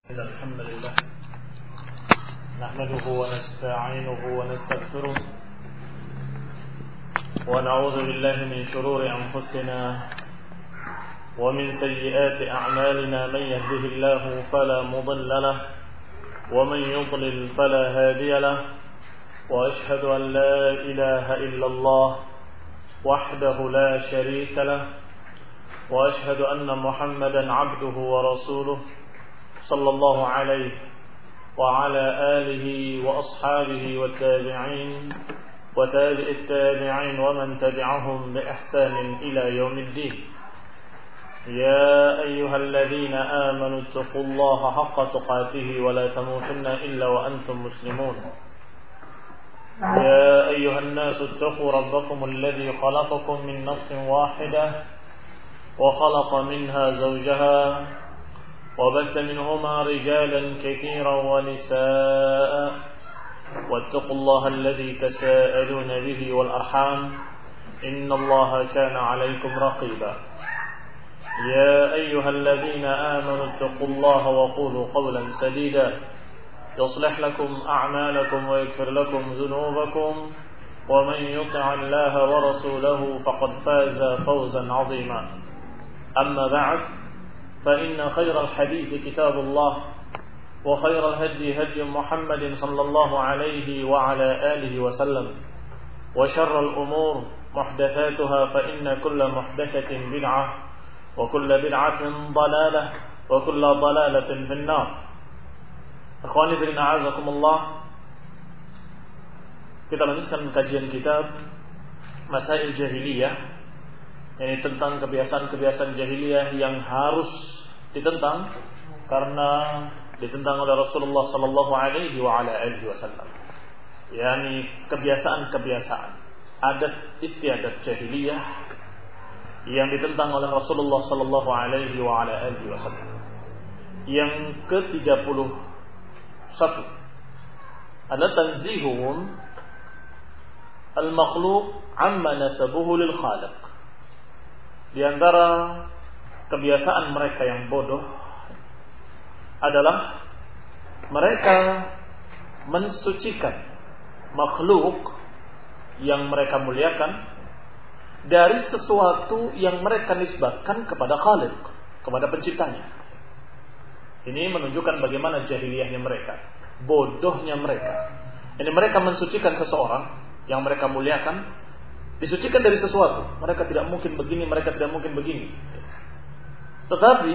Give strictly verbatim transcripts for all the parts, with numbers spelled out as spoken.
إن الحمد لله نحمده ونستعينه ونستغفره ونعوذ بالله من شرور أنفسنا ومن سيئات أعمالنا. من يهده الله فلا مضل له ومن يضلل فلا هادي له، وأشهد أن لا إله إلا الله وحده لا شريك له، وأشهد أن محمدا عبده ورسوله صلى الله عليه وعلى آله وأصحابه والتابعين وتابع التابعين ومن تبعهم بإحسان إلى يوم الدين. يا أيها الذين آمنوا اتقوا الله حق تقاته ولا تموتن إلا وأنتم مسلمون. يا أيها الناس اتقوا ربكم الذي خلقكم من نفس واحدة وخلق منها زوجها وبث منهما رجالا كثيرا ونساء، واتقوا الله الذي تساءلون به والأرحام إن الله كان عليكم رقيبا. يا أيها الذين آمنوا اتقوا الله وقولوا قولا سديدا يصلح لكم أعمالكم ويغفر لكم ذنوبكم، ومن يطع الله ورسوله فقد فاز فوزا عظيما. أما بعد، فإن خير الحديث كتاب الله، وخير الهدي هدي محمد صلى الله عليه وعلى آله وسلم، وشر الأمور محدثاتها، فإن كل محدثة بدعة وكل بدعة ضلالة وكل ضلالة في النار. Akhwani fillah, a'azakumullah. Kita lanjutkan kajian kitab Masail Jahiliyah, ini tentang kebiasaan-kebiasaan jahiliyah yang harus ditentang karena ditentang oleh Rasulullah sallallahu alaihi wa ala alihi wasallam. Yani kebiasaan-kebiasaan, adat istiadat jahiliyah yang ditentang oleh Rasulullah sallallahu alaihi wa ala alihi wasallam. Yang ke tiga puluh satu adalah tanzihuhum al-makhluq amma nasabuhu lil khaliq. Di antara kebiasaan mereka yang bodoh adalah mereka mensucikan makhluk yang mereka muliakan dari sesuatu yang mereka nisbatkan kepada Khaliq, kepada penciptanya. Ini menunjukkan bagaimana jahiliyahnya mereka, bodohnya mereka. Ini mereka mensucikan seseorang yang mereka muliakan, disucikan dari sesuatu. Mereka tidak mungkin begini, mereka tidak mungkin begini. Tetapi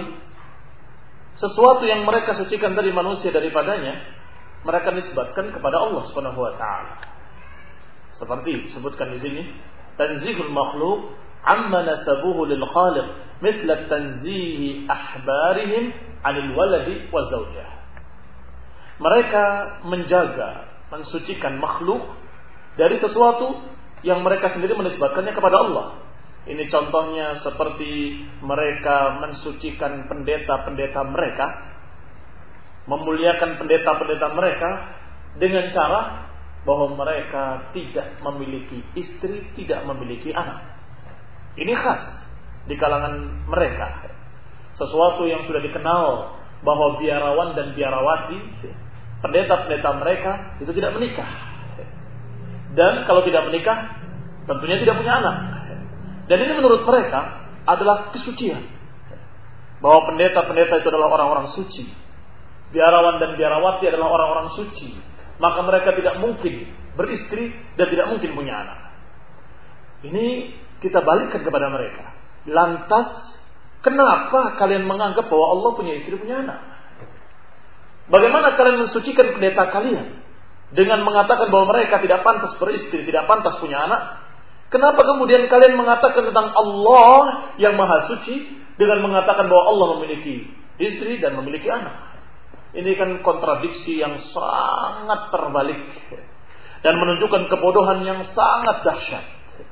sesuatu yang mereka sucikan dari manusia daripadanya, mereka nisbatkan kepada Allah Subhanahu wa taala. Seperti disebutkan di sini, tanzihul makhluq amma nasabuhu lil khaliq, mithla tanzihi ahbarihim 'anil waladi wa zawjah. Mereka menjaga, mensucikan makhluk dari sesuatu yang mereka sendiri menisbatkannya kepada Allah. Ini contohnya seperti mereka mensucikan pendeta-pendeta mereka, memuliakan pendeta-pendeta mereka dengan cara bahwa mereka tidak memiliki istri, tidak memiliki anak. Ini khas di kalangan mereka. Sesuatu yang sudah dikenal bahwa biarawan dan biarawati, pendeta-pendeta mereka itu tidak menikah. Dan kalau tidak menikah, tentunya tidak punya anak. Dan ini menurut mereka adalah kesucian, bahwa pendeta-pendeta itu adalah orang-orang suci, biarawan dan biarawati adalah orang-orang suci. Maka mereka tidak mungkin beristri dan tidak mungkin punya anak. Ini kita balikkan kepada mereka. Lantas, kenapa kalian menganggap bahwa Allah punya istri, punya anak? Bagaimana kalian mensucikan pendeta kalian dengan mengatakan bahwa mereka tidak pantas beristri, tidak pantas punya anak? Kenapa kemudian kalian mengatakan tentang Allah yang maha suci dengan mengatakan bahwa Allah memiliki istri dan memiliki anak? Ini kan kontradiksi yang sangat terbalik dan menunjukkan kebodohan yang sangat dahsyat.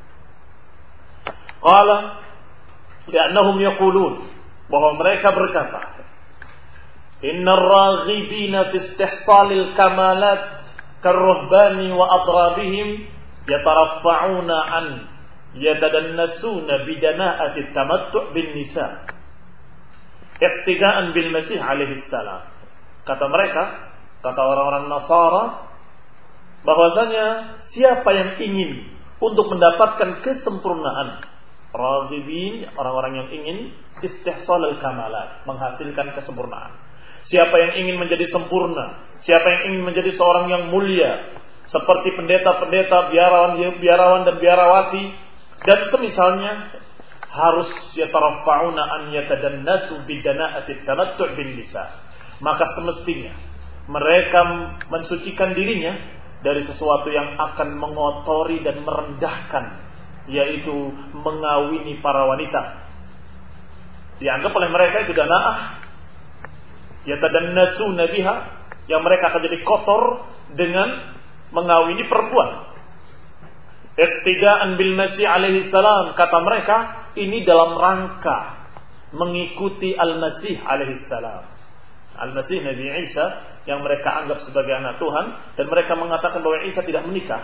Qala li'annahum yaqulun, bahwa mereka berkata, innar raghibina fi istihsalil kamalat karruhbani wa adrabihim yataraffa'una an yatadannasuna bidana'ati tamattu' bin nisa iqtida'an bil masih alaihi salam. Kata mereka, kata orang-orang Nasara, bahwasanya siapa yang ingin untuk mendapatkan kesempurnaan, raghibin, orang-orang yang ingin istihsal al-kamalat, menghasilkan kesempurnaan. Siapa yang ingin menjadi sempurna, siapa yang ingin menjadi seorang yang mulia, seperti pendeta-pendeta, biarawan-biarawan dan biarawati dan semisalnya, harus yatarafa'una an yatadannasu bidana'ati tamattu' bin nisa. Maka semestinya mereka mensucikan dirinya dari sesuatu yang akan mengotori dan merendahkan, yaitu mengawini para wanita. Dianggap oleh mereka itu dana'ah, yatadannasu nabiha, yang mereka akan jadi kotor dengan mengawini perempuan. Iqtida'an bil Masih alaihi salam, kata mereka, ini dalam rangka mengikuti Al-Masih alaihi salam. Al-Masih Nabi Isa yang mereka anggap sebagai anak Tuhan, dan mereka mengatakan bahwa Isa tidak menikah.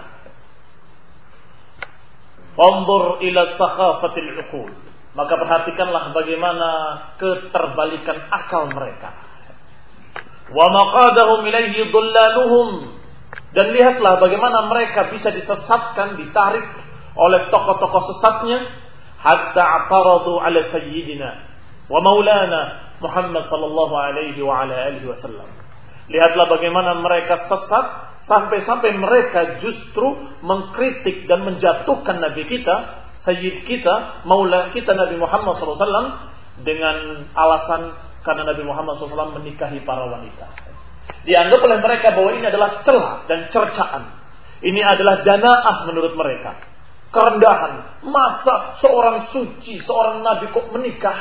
Wanzur ila sakhafatil uqul, maka perhatikanlah bagaimana keterbalikan akal mereka. Wa maqadahum ilaihi dhullaluhum, dan lihatlah bagaimana mereka bisa disesatkan, ditarik oleh tokoh-tokoh sesatnya, hatta ataradu ala sayyidina wa maulana Muhammad sallallahu alaihi wa ala alihi wasallam. Lihatlah bagaimana mereka sesat sampai-sampai mereka justru mengkritik dan menjatuhkan Nabi kita, sayyid kita, maula kita Nabi Muhammad sallallahu alaihi wasallam dengan alasan karena Nabi Muhammad sallallahu alaihi wasallam menikahi para wanita. Dianggap oleh mereka bahwa ini adalah celah dan cercaan. Ini adalah dana'ah menurut mereka, kerendahan. Masa seorang suci, seorang nabi kok menikah?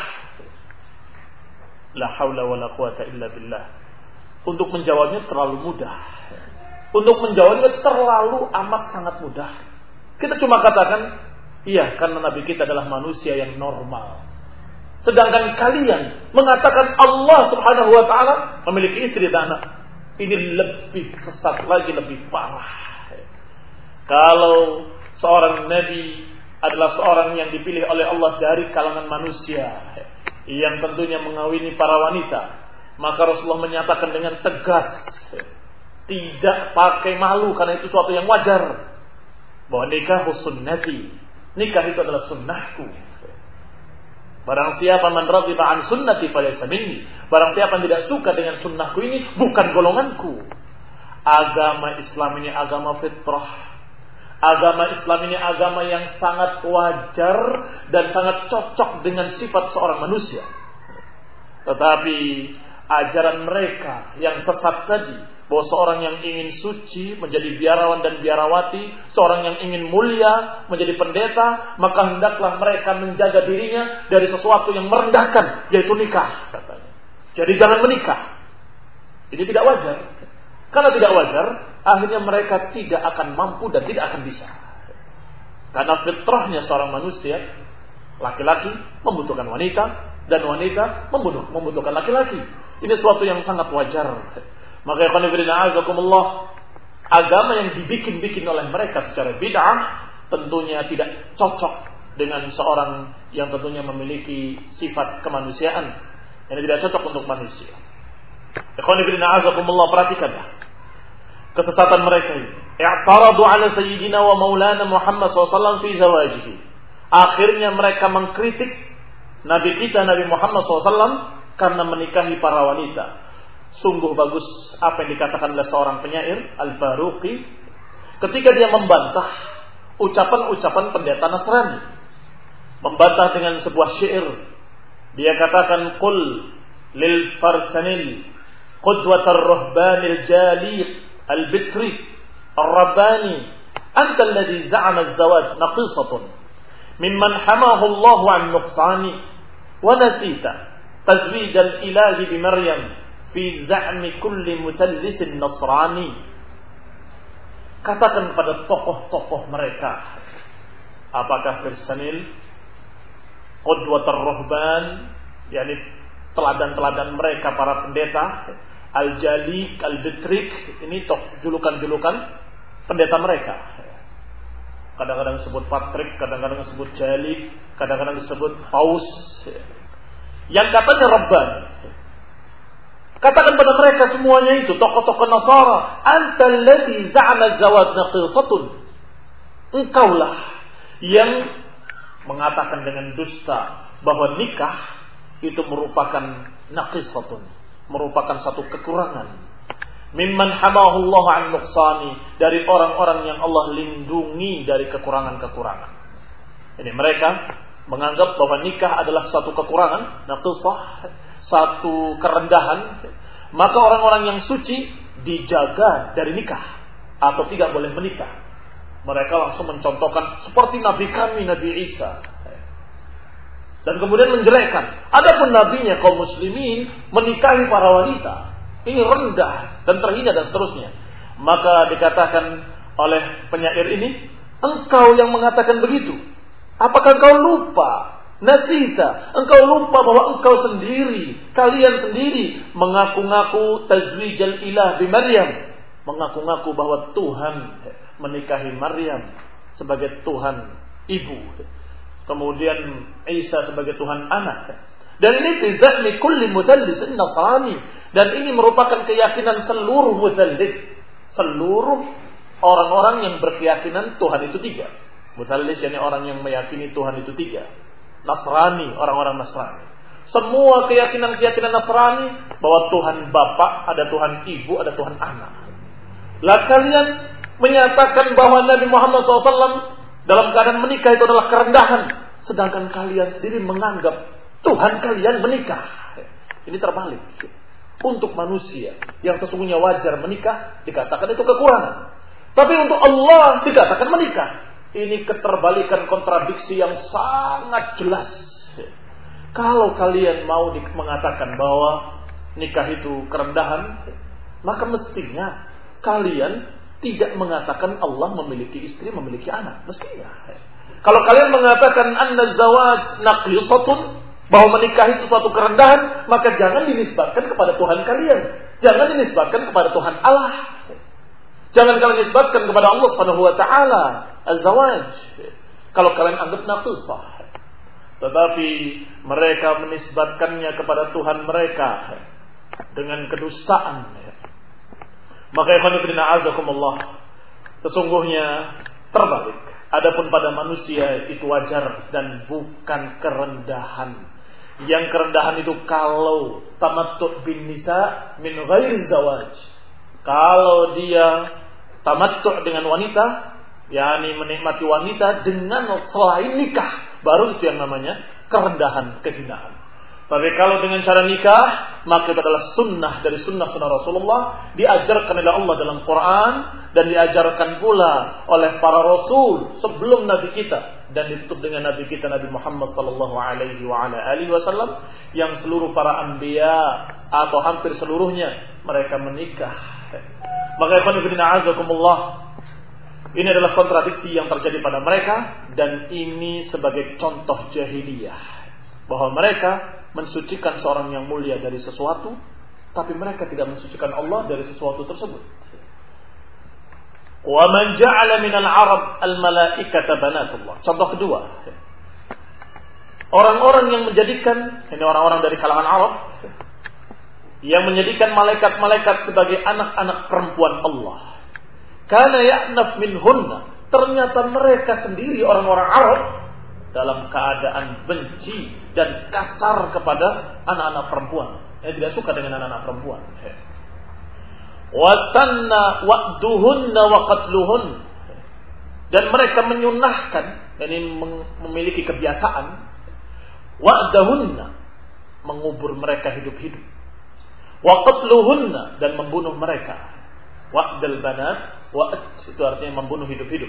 La haula wala quwata illa billah. Untuk menjawabnya terlalu mudah. Untuk menjawabnya terlalu amat sangat mudah. Kita cuma katakan, iya, karena nabi kita adalah manusia yang normal. Sedangkan kalian mengatakan Allah subhanahu wa ta'ala memiliki istri dan anak. Ini lebih sesat lagi, lebih parah. Kalau seorang nabi adalah seorang yang dipilih oleh Allah dari kalangan manusia, yang tentunya mengawini para wanita, maka Rasulullah menyatakan dengan tegas, tidak pakai malu, karena itu suatu yang wajar, bahwa nikah sunnati, nikah itu adalah sunnahku. Barang siapa man radiba an sunnati falaysa minni, barang siapa yang tidak suka dengan sunnahku ini bukan golonganku. Agama Islam ini agama fitrah. Agama Islam ini agama yang sangat wajar dan sangat cocok dengan sifat seorang manusia. Tetapi ajaran mereka yang sesat tadi, bahwa seorang yang ingin suci menjadi biarawan dan biarawati, seorang yang ingin mulia menjadi pendeta, maka hendaklah mereka menjaga dirinya dari sesuatu yang merendahkan, yaitu nikah, katanya. Jadi jangan menikah. Ini tidak wajar. Karena tidak wajar, akhirnya mereka tidak akan mampu dan tidak akan bisa. Karena fitrahnya seorang manusia, laki-laki membutuhkan wanita, dan wanita membutuhkan laki-laki. Ini sesuatu yang sangat wajar. Maka ya qanifirina azakumullah, agama yang dibikin-bikin oleh mereka secara bid'ah tentunya tidak cocok dengan seorang yang tentunya memiliki sifat kemanusiaan. Ini tidak cocok untuk manusia. Ya qanifirina azakumullah, perhatikanlah kesesatan mereka ini. I'taradu ala sayyidina wa maulana Muhammad sallallahu alaihi wasallam fi zawajihi. Akhirnya mereka mengkritik Nabi kita Nabi Muhammad sallallahu alaihi wasallam karena menikahi para wanita. Sungguh bagus apa yang dikatakan oleh seorang penyair, Al-Faruqi, ketika dia membantah ucapan-ucapan pendeta Nasrani. Membantah dengan sebuah syair. Dia katakan, Qul lil farsanil qudwatar ruhbanil jaliq al-bitri ar-rabbani anta alladhi za'ama az-zawaj naqisatun mimman hamahu Allah 'an nuqsani wa nasita tazwij al-ilahi bi Maryam fi za'mi kulli mutallisin nasrani. Katakan kepada tokoh-tokoh mereka, apakah Firsanil, Qudwatar Ruhban, yakni teladan-teladan mereka para pendeta, Al-Jalik, Al-Bitrik, ini toh julukan-julukan pendeta mereka. Kadang-kadang disebut Patrik, kadang-kadang disebut Jalik, kadang-kadang disebut Paus, yang katanya Rabban. Katakan pada mereka semuanya itu, tokoh-tokoh Nasara, antal ladzi za'ama zawaj naqisatun. Engkaulah yang mengatakan dengan dusta bahwa nikah itu merupakan naqisatun, merupakan satu kekurangan. Mimman hamahu Allah an nuqsani, dari orang-orang yang Allah lindungi dari kekurangan-kekurangan. Ini mereka menganggap bahwa nikah adalah satu kekurangan, naqisah, satu kerendahan, maka orang-orang yang suci dijaga dari nikah atau tidak boleh menikah. Mereka langsung mencontohkan seperti Nabi kami, Nabi Isa, dan kemudian menjelekkan. Adapun nabinya kaum muslimin menikahi para wanita, ini rendah dan terhina dan seterusnya. Maka dikatakan oleh penyair ini, engkau yang mengatakan begitu, apakah engkau lupa? Nasita, engkau lupa bahwa engkau sendiri, kalian sendiri mengaku-ngaku tazwijal ilah bi Maryam, mengaku-ngaku bahwa Tuhan menikahi Maryam sebagai Tuhan ibu, kemudian Isa sebagai Tuhan anak. Dan ini bizahmi kulli mudallis nasrani, dan ini merupakan keyakinan seluruh mudallis, seluruh orang-orang yang berkeyakinan Tuhan itu tiga. Mudallis yakni orang yang meyakini Tuhan itu tiga. Nasrani, orang-orang Nasrani. Semua keyakinan-keyakinan Nasrani bahwa Tuhan Bapa, ada Tuhan Ibu, ada Tuhan Anak. Lah kalian menyatakan bahwa Nabi Muhammad shallallahu alaihi wasallam dalam keadaan menikah itu adalah kerendahan, sedangkan kalian sendiri menganggap Tuhan kalian menikah. Ini terbalik. Untuk manusia yang sesungguhnya wajar menikah dikatakan itu kekurangan, tapi untuk Allah dikatakan menikah. Ini keterbalikan, kontradiksi yang sangat jelas. Kalau kalian mau mengatakan bahwa nikah itu kerendahan, maka mestinya kalian tidak mengatakan Allah memiliki istri, memiliki anak. Mestinya. Kalau kalian mengatakan anna zawaj naqisatun, bahwa menikah itu suatu kerendahan, maka jangan dinisbatkan kepada Tuhan kalian. Jangan dinisbatkan kepada Tuhan Allah. Jangan kalian nisbatkan kepada Allah Subhanahu wa taala az-zawaj. Kalau kalian anggap naqisah. Tetapi mereka menisbatkannya kepada Tuhan mereka dengan kedustaan. Maka ikhwan fillah azakumullah, sesungguhnya terbalik. Adapun pada manusia itu wajar dan bukan kerendahan. Yang kerendahan itu kalau tamattu' bin nisa min ghairi zawaj. Kalau dia tamattu' dengan wanita, yakni menikmati wanita dengan selain nikah, baru itu yang namanya kerendahan, kehinaan. Tapi kalau dengan cara nikah, maka itu adalah sunnah dari sunnah-sunnah Rasulullah, diajarkan oleh Allah dalam Quran, dan diajarkan pula oleh para Rasul sebelum Nabi kita, dan ditutup dengan Nabi kita Nabi Muhammad sallallahu alaihi wa ala alihi wasallam, yang seluruh para anbiya atau hampir seluruhnya mereka menikah. Maka ikhwan fillah azakumullah, ini adalah kontradiksi yang terjadi pada mereka, dan ini sebagai contoh jahiliyah bahwa mereka mensucikan seorang yang mulia dari sesuatu, tapi mereka tidak mensucikan Allah dari sesuatu tersebut. Wa man ja'ala minal arab al-malaikata banatullah. Contoh kedua, orang-orang yang menjadikan, ini orang-orang dari kalangan Arab, yang menjadikan malaikat-malaikat sebagai anak-anak perempuan Allah. Kana ya'naf minhunna. Ternyata mereka sendiri orang-orang Arab dalam keadaan benci dan kasar kepada anak-anak perempuan. Yang tidak suka dengan anak-anak perempuan. Wasanna wa'duhunna wa qatluhun. Dan mereka menyunahkan, ini memiliki kebiasaan, wa'dahunna, mengubur mereka hidup-hidup. Wa qatluhunna, dan membunuh mereka. Wa'dal banat, wa'd itu artinya membunuh hidup-hidup.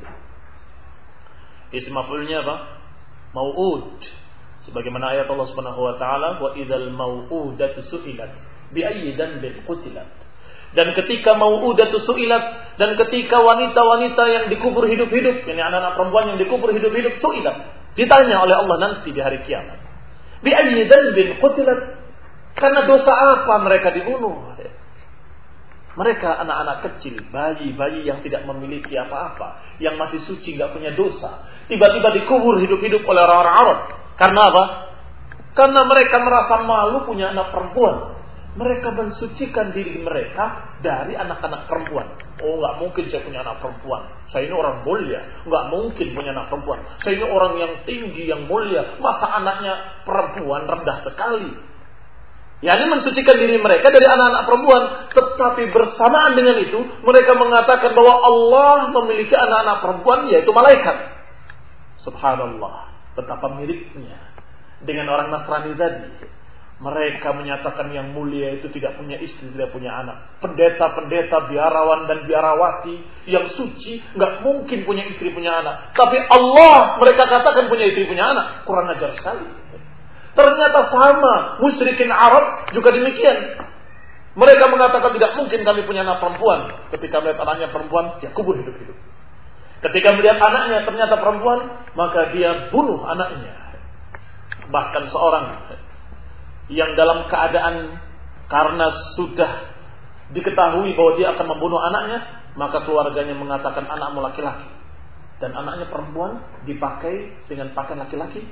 Isim maf'ulnya apa? Mau'ud. Sebagaimana ayat Allah Subhanahu wa taala, wa idzal mau'udatu su'ilat bi ayyi dhanbin qutilat. Dan ketika mau'udatu su'ilat, dan ketika wanita-wanita yang dikubur hidup-hidup, ini anak-anak perempuan yang dikubur hidup-hidup, su'ilat, ditanya oleh Allah nanti di hari kiamat. Bi ayyi dhanbin qutilat. Karena dosa apa mereka dibunuh? Mereka anak-anak kecil, bayi-bayi yang tidak memiliki apa-apa, yang masih suci, gak punya dosa, tiba-tiba dikubur hidup-hidup oleh orang-orang Arab. Karena apa? Karena mereka merasa malu punya anak perempuan. mereka mensucikan diri mereka dari anak-anak perempuan. Oh, nggak mungkin saya punya anak perempuan. Saya ini orang mulia. Nggak mungkin punya anak perempuan. Saya ini orang yang tinggi, yang mulia. Masa anaknya perempuan rendah sekali. Ya, ini mensucikan diri mereka dari anak-anak perempuan. Tetapi bersamaan dengan itu, mereka mengatakan bahwa Allah memiliki anak-anak perempuan, yaitu malaikat. Subhanallah, betapa miripnya dengan orang Nasrani tadi. Mereka menyatakan yang mulia itu tidak punya istri, tidak punya anak. Pendeta-pendeta, biarawan dan biarawati yang suci nggak mungkin punya istri, punya anak. Tapi Allah mereka katakan punya istri, punya anak. Kurang ajar sekali. Ternyata sama musyrikin Arab juga demikian. Mereka mengatakan tidak mungkin kami punya anak perempuan. Ketika melihat anaknya perempuan, dia kubur hidup-hidup. Ketika melihat anaknya ternyata perempuan, maka dia bunuh anaknya. Bahkan seorang yang dalam keadaan karena sudah diketahui bahwa dia akan membunuh anaknya, maka keluarganya mengatakan anakmu laki-laki dan anaknya perempuan dipakai dengan pakaian laki-laki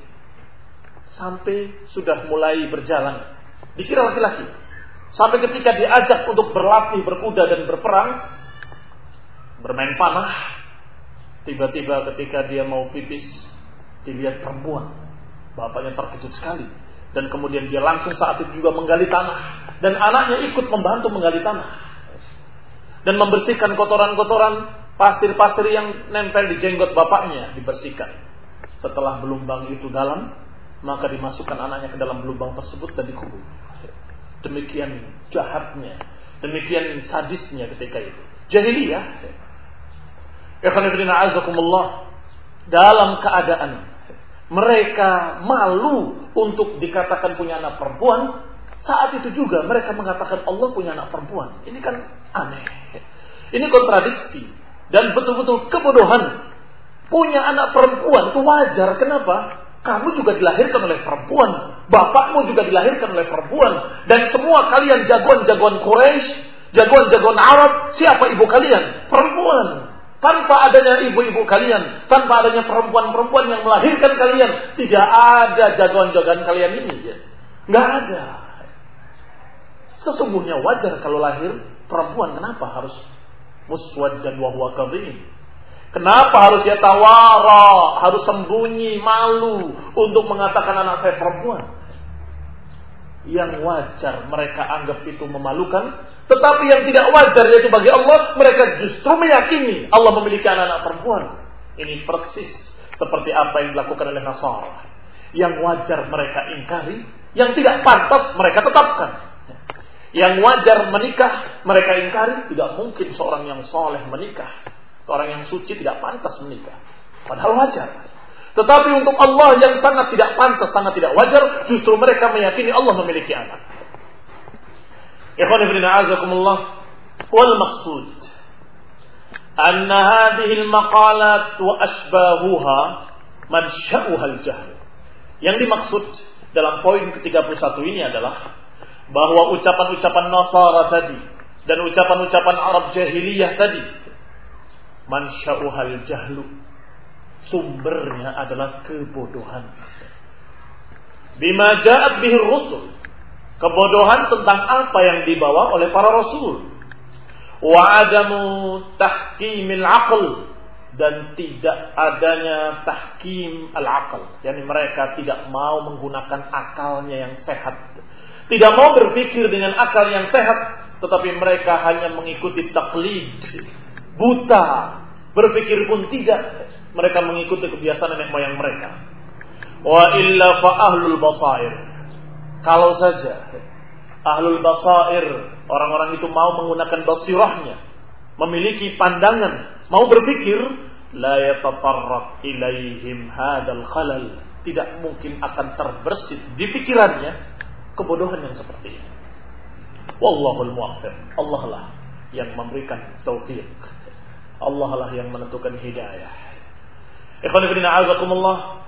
sampai sudah mulai berjalan dikira laki-laki, sampai ketika diajak untuk berlatih berkuda dan berperang, bermain panah, tiba-tiba ketika dia mau pipis dilihat perempuan. Bapaknya terkejut sekali. Dan kemudian dia langsung saat itu juga menggali tanah. Dan anaknya ikut membantu menggali tanah. Dan membersihkan kotoran-kotoran, pasir-pasir yang nempel di jenggot bapaknya dibersihkan. Setelah belumbang itu dalam, maka dimasukkan anaknya ke dalam belumbang tersebut dan dikubur. Demikian jahatnya, demikian sadisnya ketika itu. Jahiliyah. Ikhwan fillah azakumullah, dalam keadaan mereka malu untuk dikatakan punya anak perempuan, saat itu juga mereka mengatakan Allah punya anak perempuan. Ini kan aneh. Ini kontradiksi dan betul-betul kebodohan. Punya anak perempuan itu wajar. Kenapa? Kamu juga dilahirkan oleh perempuan, bapakmu juga dilahirkan oleh perempuan, dan semua kalian jagoan-jagoan Quraisy, jagoan-jagoan Arab, siapa ibu kalian? Perempuan. Tanpa adanya ibu-ibu kalian, tanpa adanya perempuan-perempuan yang melahirkan kalian, tidak ada jagoan-jagoan kalian ini. Ya. Nggak ada. Sesungguhnya wajar kalau lahir perempuan. Kenapa harus muswad dan wahwa kadhim? Kenapa harus ya tawara, harus sembunyi, malu untuk mengatakan anak saya perempuan? Yang wajar mereka anggap itu memalukan, tetapi yang tidak wajar yaitu bagi Allah, mereka justru meyakini Allah memiliki anak-anak perempuan. Ini persis seperti apa yang dilakukan oleh Nasara. Yang wajar mereka ingkari, yang tidak pantas mereka tetapkan. Yang wajar menikah mereka ingkari, tidak mungkin seorang yang soleh menikah. Seorang yang suci tidak pantas menikah. Padahal wajar. Tetapi untuk Allah yang sangat tidak pantas, sangat tidak wajar, justru mereka meyakini Allah memiliki anak. Ikhwan fillah azakumullah, wal maqsud anna hadhihi al-maqalat wa ashbahuha mansha'uha al-jahl. Yang dimaksud dalam poin ke tiga puluh satu ini adalah bahwa ucapan-ucapan Nasara tadi dan ucapan-ucapan Arab jahiliyah tadi mansha'uha al-jahlu, sumbernya adalah kebodohan. Bima ja'at bihi rusul, kebodohan tentang apa yang dibawa oleh para rasul. Wa adamu tahkimil aql, dan tidak adanya tahkim al-aql, yakni mereka tidak mau menggunakan akalnya yang sehat. Tidak mau berpikir dengan akal yang sehat, tetapi mereka hanya mengikuti taklid, buta, berpikir pun tidak. Mereka mengikuti kebiasaan nenek moyang mereka. Wa illa fa ahlul basair, kalau saja ahlul basair, orang-orang itu mau menggunakan basirahnya, memiliki pandangan, mau berpikir, la yatatarraq ilaihim hadzal khalal, tidak mungkin akan terbersit di pikirannya kebodohan yang seperti ini. Wallahul muwaffiq, Allah lah yang memberikan taufik, Allah lah yang menentukan hidayah. Ikhwan fillah azakumullah,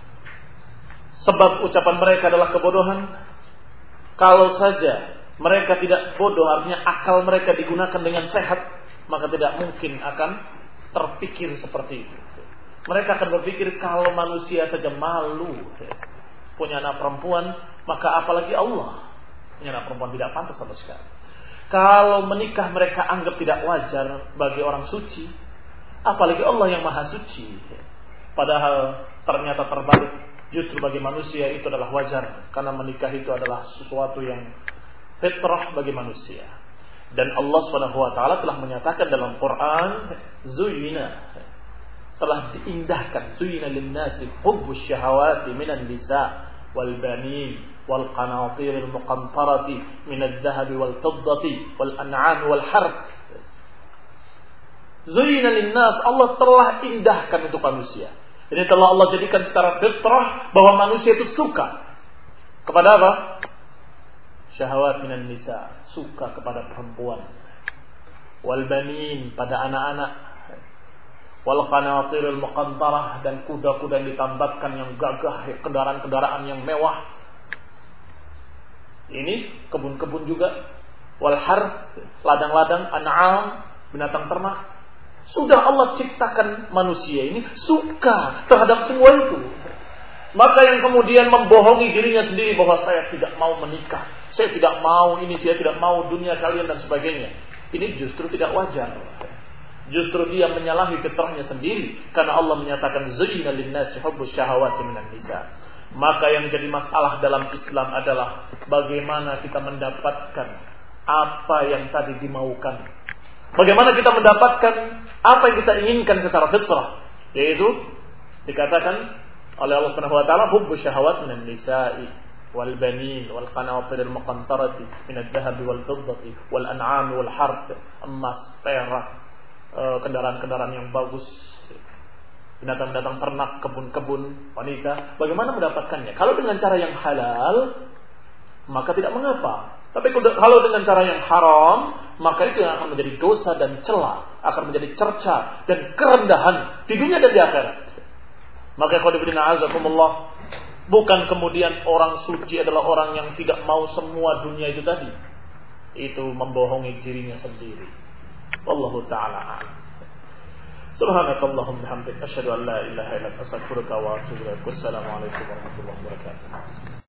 sebab ucapan mereka adalah kebodohan. Kalau saja mereka tidak bodoh, artinya akal mereka digunakan dengan sehat, maka tidak mungkin akan terpikir seperti itu. Mereka akan berpikir kalau manusia saja malu punya anak perempuan, maka apalagi Allah. Ini anak perempuan tidak pantas sama sekali. Kalau menikah mereka anggap tidak wajar bagi orang suci, apalagi Allah yang maha suci. Padahal ternyata terbalik. Justru bagi manusia itu adalah wajar, karena menikah itu adalah sesuatu yang fitrah bagi manusia. Dan Allah Subhanahu wa taala telah menyatakan dalam Quran, zuyina, telah diindahkan, zuyina lin-nasi hubbus syahawati minan nisa wal banin wal qanatir al muqantarati min adh-dhahab wal fiddati wal an'am wal harth. Zuyina lin-nas, Allah telah indahkan untuk manusia. Ini telah Allah jadikan secara fitrah bahwa manusia itu suka kepada apa? Syahwat minan nisa, suka kepada perempuan. Wal banin, pada anak-anak. Wal qanatirul muqantarah, dan kuda-kuda yang ditambatkan yang gagah, kendaraan-kendaraan yang mewah. Ini kebun-kebun juga. Wal harth, ladang-ladang, an'am, binatang ternak. Sudah Allah ciptakan manusia ini suka terhadap semua itu. Maka yang kemudian membohongi dirinya sendiri bahwa saya tidak mau menikah, saya tidak mau ini, saya tidak mau dunia kalian dan sebagainya, ini justru tidak wajar. Justru dia menyalahi fitrahnya sendiri, karena Allah menyatakan zuyyina lin-nasi hubbus syahawati minan nisa. Maka yang jadi masalah dalam Islam adalah bagaimana kita mendapatkan apa yang tadi dimaukan. Bagaimana kita mendapatkan apa yang kita inginkan secara fitrah, yaitu dikatakan oleh Allah Subhanahu wa taala hubbus syahawat minan nisa'i wal banin wal qanatir al muqantarati min adh-dhahab wal fiddati wal an'am wal harth, emas, perak, kendaraan-kendaraan yang bagus, binatang-binatang ternak, kebun-kebun, wanita. Bagaimana mendapatkannya? Kalau dengan cara yang halal, maka tidak mengapa. Tapi kalau dengan cara yang haram, maka itu yang akan menjadi dosa dan cela, akan menjadi cerca dan kerendahan di dunia dan di akhirat. Maka qadibina azakumullah, bukan kemudian orang suci adalah orang yang tidak mau semua dunia itu tadi. Itu membohongi dirinya sendiri. Wallahu ta'ala a'lam. Subhanakallahumma bihamdika asyhadu an la ilaha illa anta astaghfiruka wa atubu ilaik. Wassalamu alaikum warahmatullahi wabarakatuh.